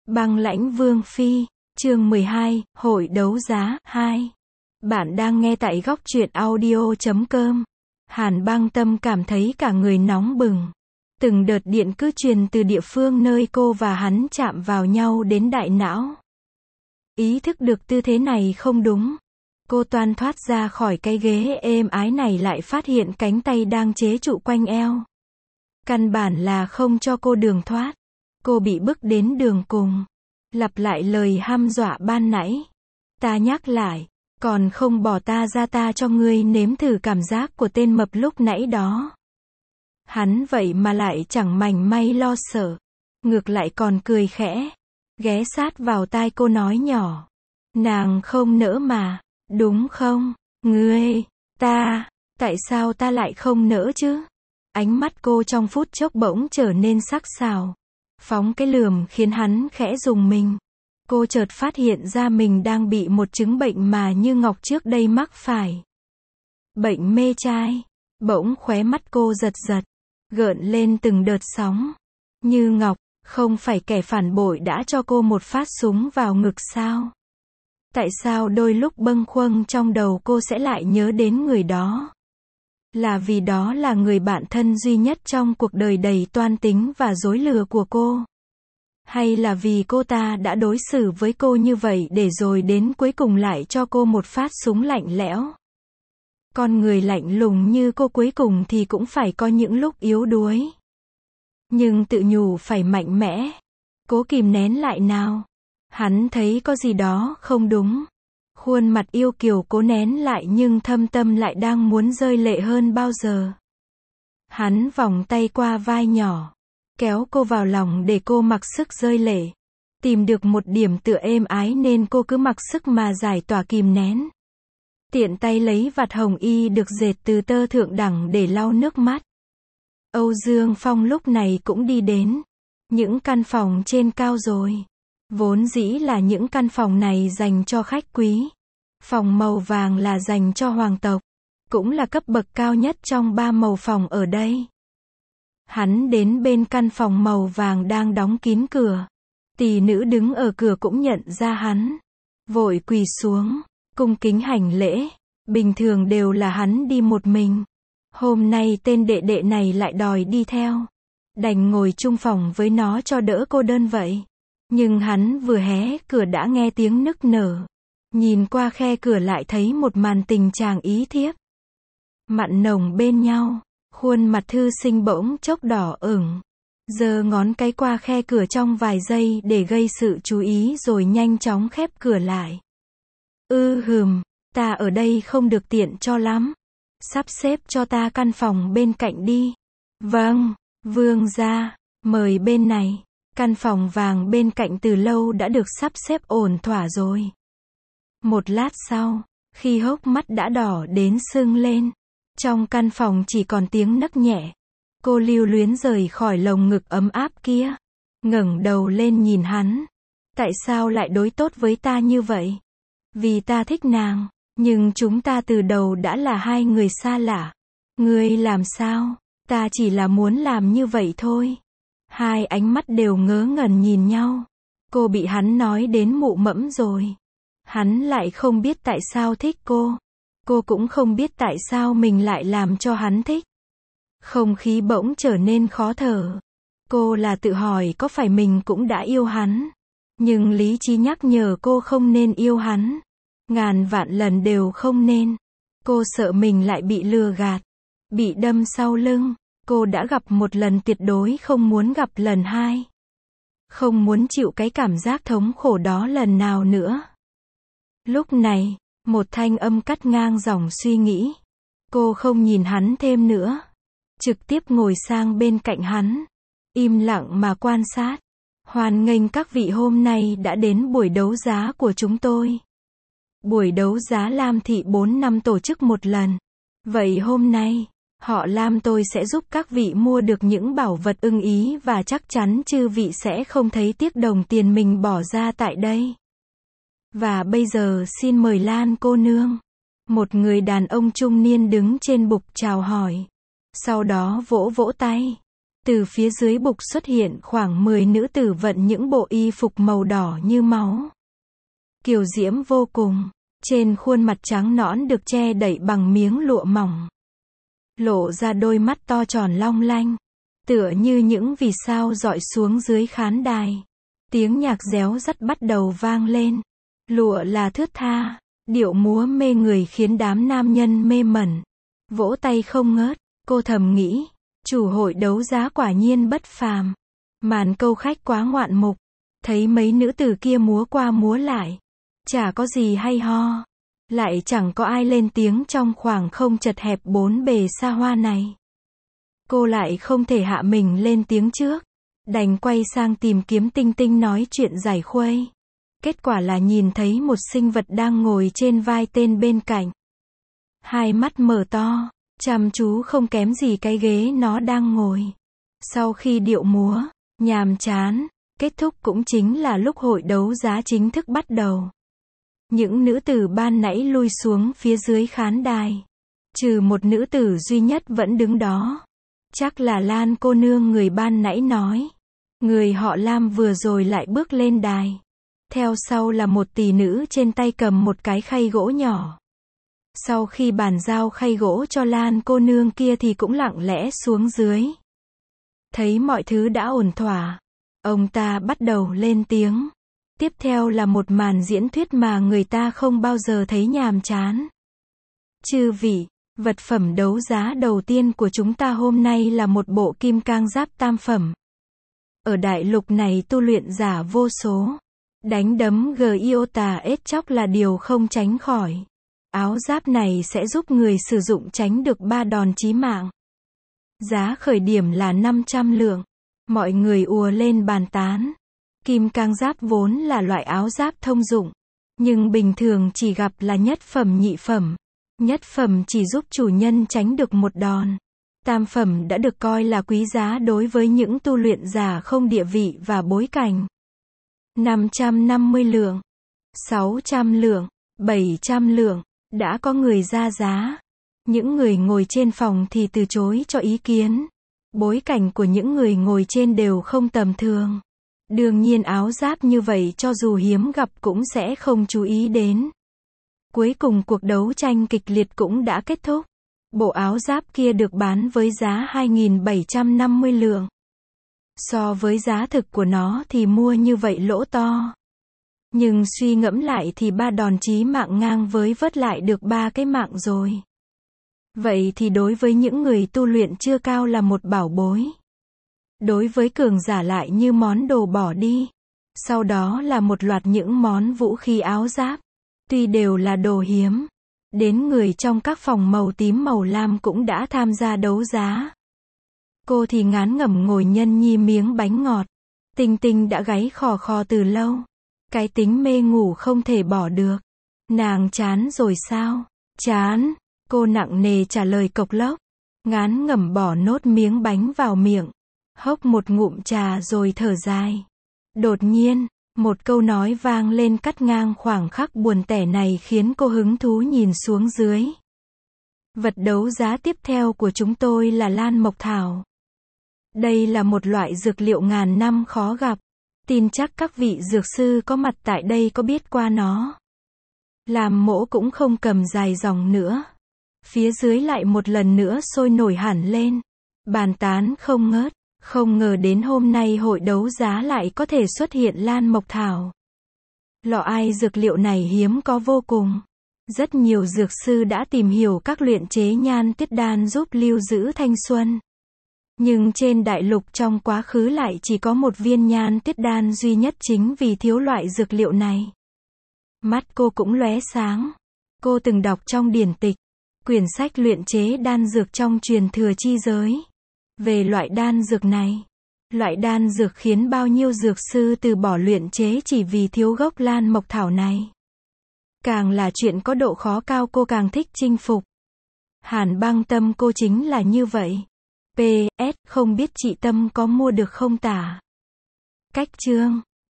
Băng lãnh vương phi, chương 12, hội đấu giá, 2. Bạn đang nghe tại góc truyện audio.com. Hàn Băng Tâm cảm thấy cả người nóng bừng. Từng đợt điện cứ truyền từ địa phương nơi cô và hắn chạm vào nhau đến đại não. Ý thức được tư thế này không đúng. Cô toan thoát ra khỏi cái ghế êm ái này lại phát hiện cánh tay đang chế trụ quanh eo. Căn bản là không cho cô đường thoát. Cô bị bức đến đường cùng. Lặp lại lời hăm dọa ban nãy. Ta nhắc lại, còn không bỏ ta ra ta cho ngươi nếm thử cảm giác của tên mập lúc nãy đó. Hắn vậy mà lại chẳng mảnh may lo sợ. Ngược lại còn cười khẽ. Ghé sát vào tai cô nói nhỏ. Nàng không nỡ mà, đúng không? Ngươi, tại sao ta lại không nỡ chứ? Ánh mắt cô trong phút chốc bỗng trở nên sắc sảo. Phóng cái lườm khiến hắn khẽ rùng mình. Cô chợt phát hiện ra mình đang bị một chứng bệnh mà Như Ngọc trước đây mắc phải. Bệnh mê trai. Bỗng khóe mắt cô giật giật, gợn lên từng đợt sóng. Như Ngọc, không phải kẻ phản bội đã cho cô một phát súng vào ngực sao? Tại sao đôi lúc bâng khuâng trong đầu cô sẽ lại nhớ đến người đó? Là vì đó là người bạn thân duy nhất trong cuộc đời đầy toan tính và dối lừa của cô? Hay là vì cô ta đã đối xử với cô như vậy để rồi đến cuối cùng lại cho cô một phát súng lạnh lẽo? Con người lạnh lùng như cô cuối cùng thì cũng phải có những lúc yếu đuối. Nhưng tự nhủ phải mạnh mẽ. Cố kìm nén lại nào. Hắn thấy có gì đó không đúng. Khuôn mặt yêu kiều cố nén lại nhưng thâm tâm lại đang muốn rơi lệ hơn bao giờ. Hắn vòng tay qua vai nhỏ, kéo cô vào lòng để cô mặc sức rơi lệ. Tìm được một điểm tựa êm ái nên cô cứ mặc sức mà giải tỏa kìm nén. Tiện tay lấy vạt hồng y được dệt từ tơ thượng đẳng để lau nước mắt. Âu Dương Phong lúc này cũng đi đến. Những căn phòng trên cao rồi. Vốn dĩ là những căn phòng này dành cho khách quý. Phòng màu vàng là dành cho hoàng tộc. Cũng là cấp bậc cao nhất trong 3 màu phòng ở đây. Hắn đến bên căn phòng màu vàng đang đóng kín cửa. Tỷ nữ đứng ở cửa cũng nhận ra hắn. Vội quỳ xuống, cung kính hành lễ. Bình thường đều là hắn đi một mình. Hôm nay tên đệ đệ này lại đòi đi theo. Đành ngồi chung phòng với nó cho đỡ cô đơn vậy. Nhưng hắn vừa hé cửa đã nghe tiếng nức nở. Nhìn qua khe cửa lại thấy một màn tình chàng ý thiếp. Mặn nồng bên nhau. Khuôn mặt thư sinh bỗng chốc đỏ ửng. Giơ ngón cái qua khe cửa trong vài giây để gây sự chú ý rồi nhanh chóng khép cửa lại. Ta ở đây không được tiện cho lắm. Sắp xếp cho ta căn phòng bên cạnh đi. Vâng, vương gia, mời bên này. Căn phòng vàng bên cạnh từ lâu đã được sắp xếp ổn thỏa rồi. Một lát sau, khi hốc mắt đã đỏ đến sưng lên, trong căn phòng chỉ còn tiếng nấc nhẹ. Cô lưu luyến rời khỏi lồng ngực ấm áp kia. Ngẩng đầu lên nhìn hắn. Tại sao lại đối tốt với ta như vậy? Vì ta thích nàng, nhưng chúng ta từ đầu đã là hai người xa lạ. Ngươi làm sao? Ta chỉ là muốn làm như vậy thôi. Hai ánh mắt đều ngớ ngẩn nhìn nhau. Cô bị hắn nói đến mụ mẫm rồi. Hắn lại không biết tại sao thích cô. Cô cũng không biết tại sao mình lại làm cho hắn thích. Không khí bỗng trở nên khó thở. Cô là tự hỏi có phải mình cũng đã yêu hắn. Nhưng lý trí nhắc nhở cô không nên yêu hắn. Ngàn vạn lần đều không nên. Cô sợ mình lại bị lừa gạt. Bị đâm sau lưng. Cô đã gặp một lần tuyệt đối không muốn gặp lần hai. Không muốn chịu cái cảm giác thống khổ đó lần nào nữa. Lúc này, một thanh âm cắt ngang dòng suy nghĩ. Cô không nhìn hắn thêm nữa. Trực tiếp ngồi sang bên cạnh hắn. Im lặng mà quan sát. Hoan nghênh các vị hôm nay đã đến buổi đấu giá của chúng tôi. Buổi đấu giá Lam Thị 4 năm tổ chức một lần. Vậy hôm nay, họ Lam tôi sẽ giúp các vị mua được những bảo vật ưng ý và chắc chắn chư vị sẽ không thấy tiếc đồng tiền mình bỏ ra tại đây. Và bây giờ xin mời Lan cô nương. Một người đàn ông trung niên đứng trên bục chào hỏi. Sau đó vỗ vỗ tay. Từ phía dưới bục xuất hiện khoảng 10 nữ tử vận những bộ y phục màu đỏ như máu. Kiều diễm vô cùng, trên khuôn mặt trắng nõn được che đậy bằng miếng lụa mỏng. Lộ ra đôi mắt to tròn long lanh, tựa như những vì sao rọi xuống dưới khán đài. Tiếng nhạc réo rắt bắt đầu vang lên. Lụa là thướt tha, điệu múa mê người khiến đám nam nhân mê mẩn. Vỗ tay không ngớt, cô thầm nghĩ, chủ hội đấu giá quả nhiên bất phàm. Màn câu khách quá ngoạn mục, thấy mấy nữ tử kia múa qua múa lại. Chả có gì hay ho. Lại chẳng có ai lên tiếng trong khoảng không chật hẹp bốn bề xa hoa này. Cô lại không thể hạ mình lên tiếng trước. Đành quay sang tìm kiếm Tinh Tinh nói chuyện giải khuây. Kết quả là nhìn thấy một sinh vật đang ngồi trên vai tên bên cạnh. Hai mắt mở to, chăm chú không kém gì cái ghế nó đang ngồi. Sau khi điệu múa, nhàm chán, kết thúc cũng chính là lúc hội đấu giá chính thức bắt đầu. Những nữ tử ban nãy lui xuống phía dưới khán đài. Trừ một nữ tử duy nhất vẫn đứng đó. Chắc là Lan cô nương người ban nãy nói. Người họ Lam vừa rồi lại bước lên đài. Theo sau là một tỷ nữ trên tay cầm một cái khay gỗ nhỏ. Sau khi bàn giao khay gỗ cho Lan cô nương kia thì cũng lặng lẽ xuống dưới. Thấy mọi thứ đã ổn thỏa, ông ta bắt đầu lên tiếng. Tiếp theo là một màn diễn thuyết mà người ta không bao giờ thấy nhàm chán. Chư vị, vật phẩm đấu giá đầu tiên của chúng ta hôm nay là một bộ kim cang giáp tam phẩm. Ở đại lục này tu luyện giả vô số. Đánh đấm Giota ết chóc là điều không tránh khỏi. Áo giáp này sẽ giúp người sử dụng tránh được 3 đòn chí mạng. Giá khởi điểm là 500 lượng. Mọi người ùa lên bàn tán. Kim cang giáp vốn là loại áo giáp thông dụng. Nhưng bình thường chỉ gặp là nhất phẩm nhị phẩm. Nhất phẩm chỉ giúp chủ nhân tránh được một đòn. Tam phẩm đã được coi là quý giá đối với những tu luyện giả không địa vị và bối cảnh. 550 lượng, 600 lượng, 700 lượng, đã có người ra giá. Những người ngồi trên phòng thì từ chối cho ý kiến. Bối cảnh của những người ngồi trên đều không tầm thường. Đương nhiên áo giáp như vậy cho dù hiếm gặp cũng sẽ không chú ý đến. Cuối cùng cuộc đấu tranh kịch liệt cũng đã kết thúc. Bộ áo giáp kia được bán với giá 2.750 lượng. So với giá thực của nó thì mua như vậy lỗ to. Nhưng suy ngẫm lại thì 3 đòn chí mạng ngang với vớt lại được 3 cái mạng rồi. Vậy thì đối với những người tu luyện chưa cao là một bảo bối. Đối với cường giả lại như món đồ bỏ đi. Sau đó là một loạt những món vũ khí áo giáp. Tuy đều là đồ hiếm. Đến người trong các phòng màu tím màu lam cũng đã tham gia đấu giá. Cô thì ngán ngẩm ngồi nhân nhi miếng bánh ngọt. Tinh Tinh đã gáy khò khò từ lâu. Cái tính mê ngủ không thể bỏ được. Nàng chán rồi sao? Chán. Cô nặng nề trả lời cộc lốc. Ngán ngẩm bỏ nốt miếng bánh vào miệng. Hốc một ngụm trà rồi thở dài. Đột nhiên, một câu nói vang lên cắt ngang khoảng khắc buồn tẻ này khiến cô hứng thú nhìn xuống dưới. Vật đấu giá tiếp theo của chúng tôi là Lan Mộc Thảo. Đây là một loại dược liệu ngàn năm khó gặp. Tin chắc các vị dược sư có mặt tại đây có biết qua nó. Làm mỗ cũng không cầm dài dòng nữa. Phía dưới lại một lần nữa sôi nổi hẳn lên. Bàn tán không ngớt. Không ngờ đến hôm nay hội đấu giá lại có thể xuất hiện Lan Mộc Thảo. Lọ ai dược liệu này hiếm có vô cùng. Rất nhiều dược sư đã tìm hiểu các luyện chế nhan tiết đan giúp lưu giữ thanh xuân. Nhưng trên đại lục trong quá khứ lại chỉ có một viên nhan tiết đan duy nhất chính vì thiếu loại dược liệu này. Mắt cô cũng lóe sáng. Cô từng đọc trong điển tịch, quyển sách luyện chế đan dược trong truyền thừa chi giới. Về loại đan dược này. Loại đan dược khiến bao nhiêu dược sư từ bỏ luyện chế chỉ vì thiếu gốc Lan Mộc Thảo này. Càng là chuyện có độ khó cao cô càng thích chinh phục. Hàn Băng Tâm cô chính là như vậy. PS, không biết chị Tâm có mua được không tả? Cách chương